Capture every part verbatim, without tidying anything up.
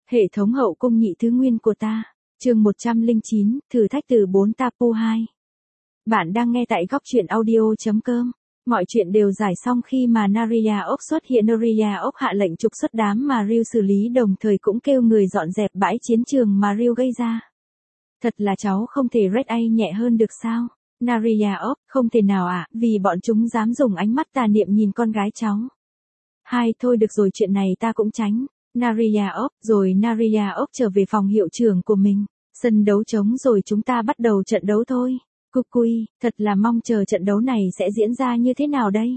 Hệ thống hậu cung nhị thứ nguyên của ta. Chương một trăm lẻ chín, thử thách từ bốn Tapu hai. Bạn đang nghe tại góc truyện audio chấm com. Mọi chuyện đều giải xong khi mà Narya Ok xuất hiện. Narya Ok hạ lệnh trục xuất đám mà Ryu xử lý, đồng thời cũng kêu người dọn dẹp bãi chiến trường mà Ryu gây ra. Thật là cháu không thể Red A nhẹ hơn được sao? Narya Ok, không thể nào ạ, à, vì bọn chúng dám dùng ánh mắt tà niệm nhìn con gái cháu. Hai, thôi được rồi, chuyện này ta cũng tránh. Narya Ok, rồi Narya Ok trở về phòng hiệu trưởng của mình. Sân đấu trống rồi, chúng ta bắt đầu trận đấu thôi. Kukui, thật là mong chờ trận đấu này sẽ diễn ra như thế nào đây?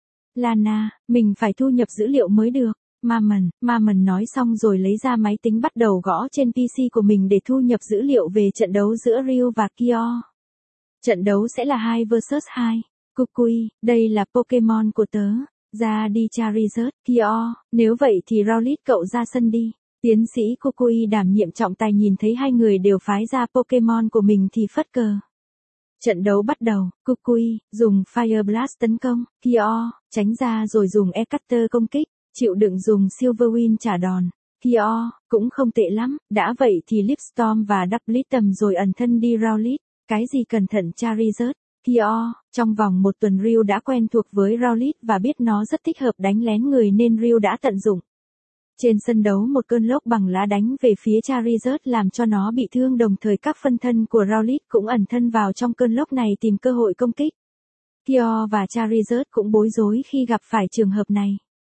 Lana, mình phải thu nhập dữ liệu mới được. Maman, Maman nói xong rồi lấy ra máy tính bắt đầu gõ trên pê xê của mình để thu nhập dữ liệu về trận đấu giữa Ryu và Kyo. Trận đấu sẽ là hai versus hai. Kukui, đây là Pokemon của tớ. Ra đi Charizard, Kyo, nếu vậy thì Rowlet cậu ra sân đi. Tiến sĩ Kukui đảm nhiệm trọng tài nhìn thấy hai người đều phái ra Pokemon của mình thì phất cờ. Trận đấu bắt đầu, Kukui, dùng Fire Blast tấn công, Kyo, tránh ra rồi dùng E-Cutter công kích, chịu đựng dùng Silver Wind trả đòn. Kyo, cũng không tệ lắm, đã vậy thì Lipstorm và Double tầm rồi ẩn thân đi Rowlet, cái gì cẩn thận Charizard. Kyo, trong vòng một tuần Ryu đã quen thuộc với Rowlet và biết nó rất thích hợp đánh lén người nên Ryu đã tận dụng. Trên sân đấu một cơn lốc bằng lá đánh về phía Charizard làm cho nó bị thương, đồng thời các phân thân của Rowlet cũng ẩn thân vào trong cơn lốc này tìm cơ hội công kích. Kyo và Charizard cũng bối rối khi gặp phải trường hợp này.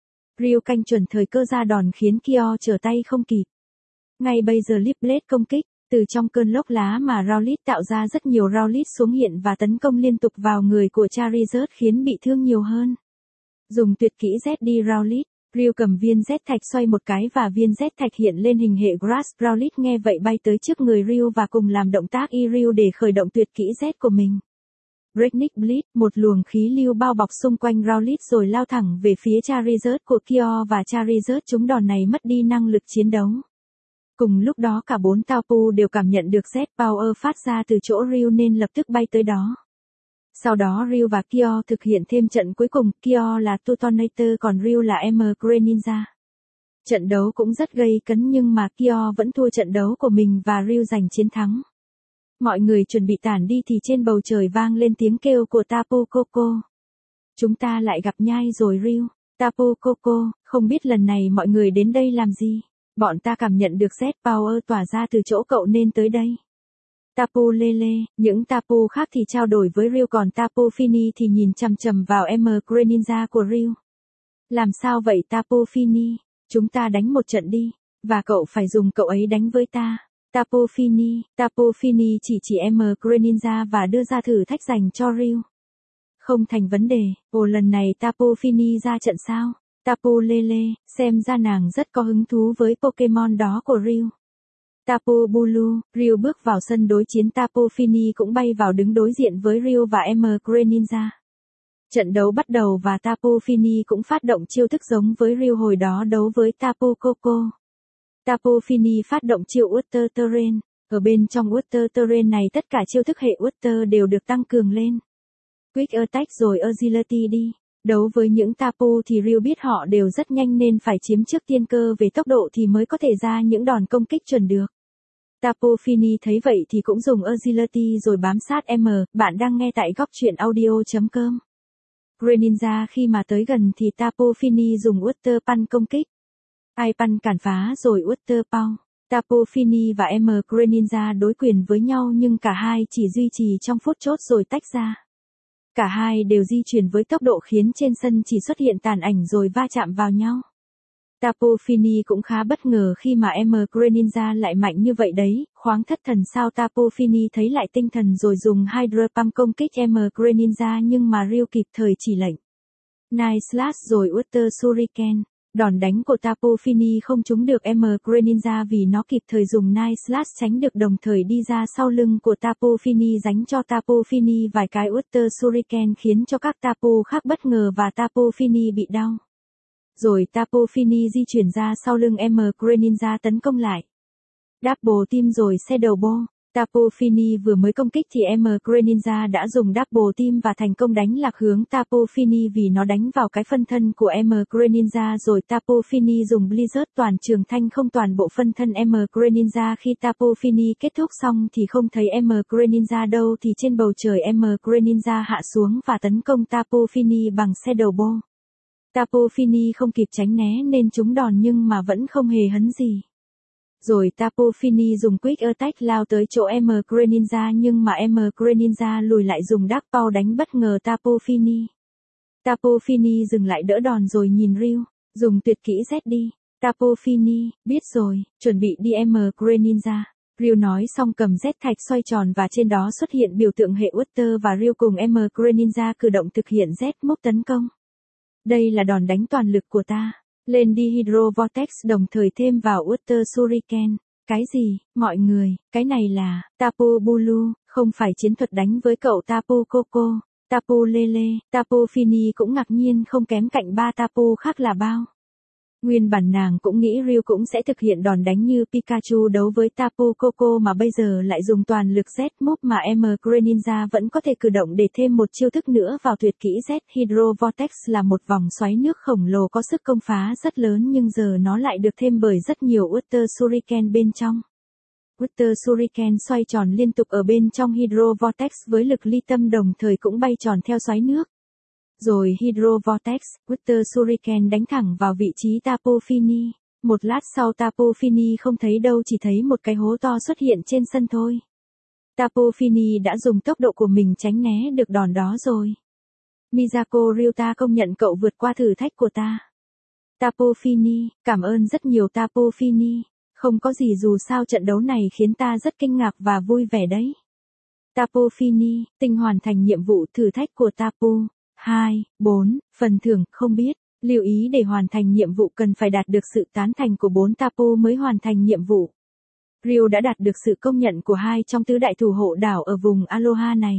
Ryu canh chuẩn thời cơ ra đòn khiến Kyo trở tay không kịp. Ngay bây giờ Leaf Blade công kích, từ trong cơn lốc lá mà Rowlet tạo ra rất nhiều Rowlet xuống hiện và tấn công liên tục vào người của Charizard khiến bị thương nhiều hơn. Dùng tuyệt kỹ Z đi Rowlet, Ryu cầm viên Z thạch xoay một cái và viên Z thạch hiện lên hình hệ Grass. Rowlet nghe vậy bay tới trước người Ryu và cùng làm động tác Y Ryu để khởi động tuyệt kỹ Z của mình. Breakneck Blitz, một luồng khí lưu bao bọc xung quanh Rowlet rồi lao thẳng về phía Charizard của Kyo và Charizard trúng đòn này mất đi năng lực chiến đấu. Cùng lúc đó cả bốn Tapu đều cảm nhận được Z Power phát ra từ chỗ Ryu nên lập tức bay tới đó. Sau đó Ryu và Kyo thực hiện thêm trận cuối cùng, Kyo là Tutonator còn Ryu là M Greninja. Trận đấu cũng rất gây cấn nhưng mà Kyo vẫn thua trận đấu của mình và Ryu giành chiến thắng. Mọi người chuẩn bị tản đi thì trên bầu trời vang lên tiếng kêu của Tapu Koko. Chúng ta lại gặp nhai rồi Ryu. Tapu Koko, không biết lần này mọi người đến đây làm gì? Bọn ta cảm nhận được Z Power tỏa ra từ chỗ cậu nên tới đây. Tapu Lele, những Tapu khác thì trao đổi với Ryu còn Tapu Fini thì nhìn chằm chằm vào M Greninja của Ryu. Làm sao vậy Tapu Fini? Chúng ta đánh một trận đi, và cậu phải dùng cậu ấy đánh với ta. Tapu Fini, Tapu Fini chỉ chỉ M Greninja và đưa ra thử thách dành cho Ryu. Không thành vấn đề, ồ lần này Tapu Fini ra trận sao? Tapu Lele, xem ra nàng rất có hứng thú với Pokemon đó của Ryu. Tapu Bulu, Ryu bước vào sân đối chiến, Tapu Fini cũng bay vào đứng đối diện với Ryu và M Greninja. Trận đấu bắt đầu và Tapu Fini cũng phát động chiêu thức giống với Ryu hồi đó đấu với Tapu Koko. Tapu Fini phát động chiêu Water Terrain, ở bên trong Water Terrain này tất cả chiêu thức hệ Water đều được tăng cường lên. Quick Attack rồi Agility đi. Đấu với những Tapu thì Ryu biết họ đều rất nhanh nên phải chiếm trước tiên cơ về tốc độ thì mới có thể ra những đòn công kích chuẩn được. Tapu Fini thấy vậy thì cũng dùng Agility rồi bám sát M. Bạn đang nghe tại góc truyện audio chấm com. Greninja khi mà tới gần thì Tapu Fini dùng Water Punch công kích. Ice Punch cản phá rồi Water Punch. Tapu Fini và M Greninja đối quyền với nhau nhưng cả hai chỉ duy trì trong phút chốt rồi tách ra. Cả hai đều di chuyển với tốc độ khiến trên sân chỉ xuất hiện tàn ảnh rồi va chạm vào nhau. Tapu Fini cũng khá bất ngờ khi mà M Greninja lại mạnh như vậy đấy, khoáng thất thần sao. Tapu Fini thấy lại tinh thần rồi dùng Hydro Pump công kích M Greninja nhưng mà Ryu kịp thời chỉ lệnh. Night Slash rồi Water Shuriken. Đòn đánh của Tapu Fini không trúng được M Greninja vì nó kịp thời dùng Night Slash tránh được, đồng thời đi ra sau lưng của Tapu Fini đánh cho Tapu Fini vài cái Water Shuriken khiến cho các Tapu khác bất ngờ và Tapu Fini bị đau. Rồi Tapu Fini di chuyển ra sau lưng M Greninja tấn công lại. Double team rồi Shadow Ball. Tapu Fini vừa mới công kích thì em Greninja đã dùng double team và thành công đánh lạc hướng Tapu Fini vì nó đánh vào cái phân thân của em Greninja rồi Tapu Fini dùng Blizzard toàn trường thanh không toàn bộ phân thân em Greninja. Khi Tapu Fini kết thúc xong thì không thấy em Greninja đâu thì trên bầu trời em Greninja hạ xuống và tấn công Tapu Fini bằng Shadow Ball. Tapu Fini không kịp tránh né nên trúng đòn nhưng mà vẫn không hề hấn gì. Rồi Tapu Fini dùng Quick Attack lao tới chỗ em Greninja nhưng mà em Greninja lùi lại dùng Dark Paw đánh bất ngờ Tapu Fini. Tapu Fini dừng lại đỡ đòn rồi nhìn Ryu, dùng tuyệt kỹ Z đi. Tapu Fini, biết rồi, chuẩn bị đi em Greninja. Ryu nói xong cầm Z thạch xoay tròn và trên đó xuất hiện biểu tượng hệ Water và Ryu cùng em Greninja cử động thực hiện Z move tấn công. Đây là đòn đánh toàn lực của ta. Lên đi Hydro Vortex đồng thời thêm vào Water Shuriken. Cái gì, mọi người, cái này là Tapu Bulu, không phải chiến thuật đánh với cậu Tapu Koko, Tapu Lele. Tapu Fini cũng ngạc nhiên không kém cạnh ba Tapu khác là bao. Nguyên bản nàng cũng nghĩ Ryu cũng sẽ thực hiện đòn đánh như Pikachu đấu với Tapu Koko mà bây giờ lại dùng toàn lực Z move mà em Greninja vẫn có thể cử động để thêm một chiêu thức nữa vào tuyệt kỹ Z. Hydro Vortex là một vòng xoáy nước khổng lồ có sức công phá rất lớn nhưng giờ nó lại được thêm bởi rất nhiều Water Shuriken bên trong. Water Shuriken xoay tròn liên tục ở bên trong Hydro Vortex với lực ly tâm đồng thời cũng bay tròn theo xoáy nước. Rồi Hydro Vortex, Water Shuriken đánh thẳng vào vị trí Tapu Fini. Một lát sau Tapu Fini không thấy đâu chỉ thấy một cái hố to xuất hiện trên sân thôi. Tapu Fini đã dùng tốc độ của mình tránh né được đòn đó rồi. Miyako Ryuta công nhận cậu vượt qua thử thách của ta. Tapu Fini, cảm ơn rất nhiều Tapu Fini. Không có gì dù sao trận đấu này khiến ta rất kinh ngạc và vui vẻ đấy. Tapu Fini, tinh hoàn thành nhiệm vụ thử thách của Tapu. hai, bốn, phần thưởng, không biết, lưu ý để hoàn thành nhiệm vụ cần phải đạt được sự tán thành của bốn Tapu mới hoàn thành nhiệm vụ. Ryu đã đạt được sự công nhận của hai trong tứ đại thủ hộ đảo ở vùng Aloha này.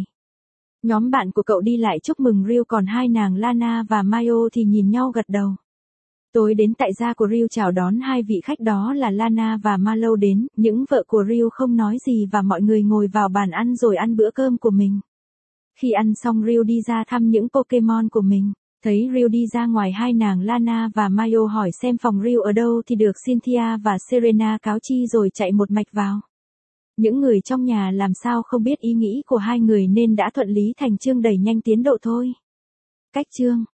Nhóm bạn của cậu đi lại chúc mừng Ryu còn hai nàng Lana và Mayo thì nhìn nhau gật đầu. Tối đến tại gia của Ryu chào đón hai vị khách đó là Lana và Malo đến, những vợ của Ryu không nói gì và mọi người ngồi vào bàn ăn rồi ăn bữa cơm của mình. Khi ăn xong Ryu đi ra thăm những Pokemon của mình, thấy Ryu đi ra ngoài hai nàng Lana và Mayo hỏi xem phòng Ryu ở đâu thì được Cynthia và Serena cáo chi rồi chạy một mạch vào. Những người trong nhà làm sao không biết ý nghĩ của hai người nên đã thuận lý thành chương đẩy nhanh tiến độ thôi. Cách chương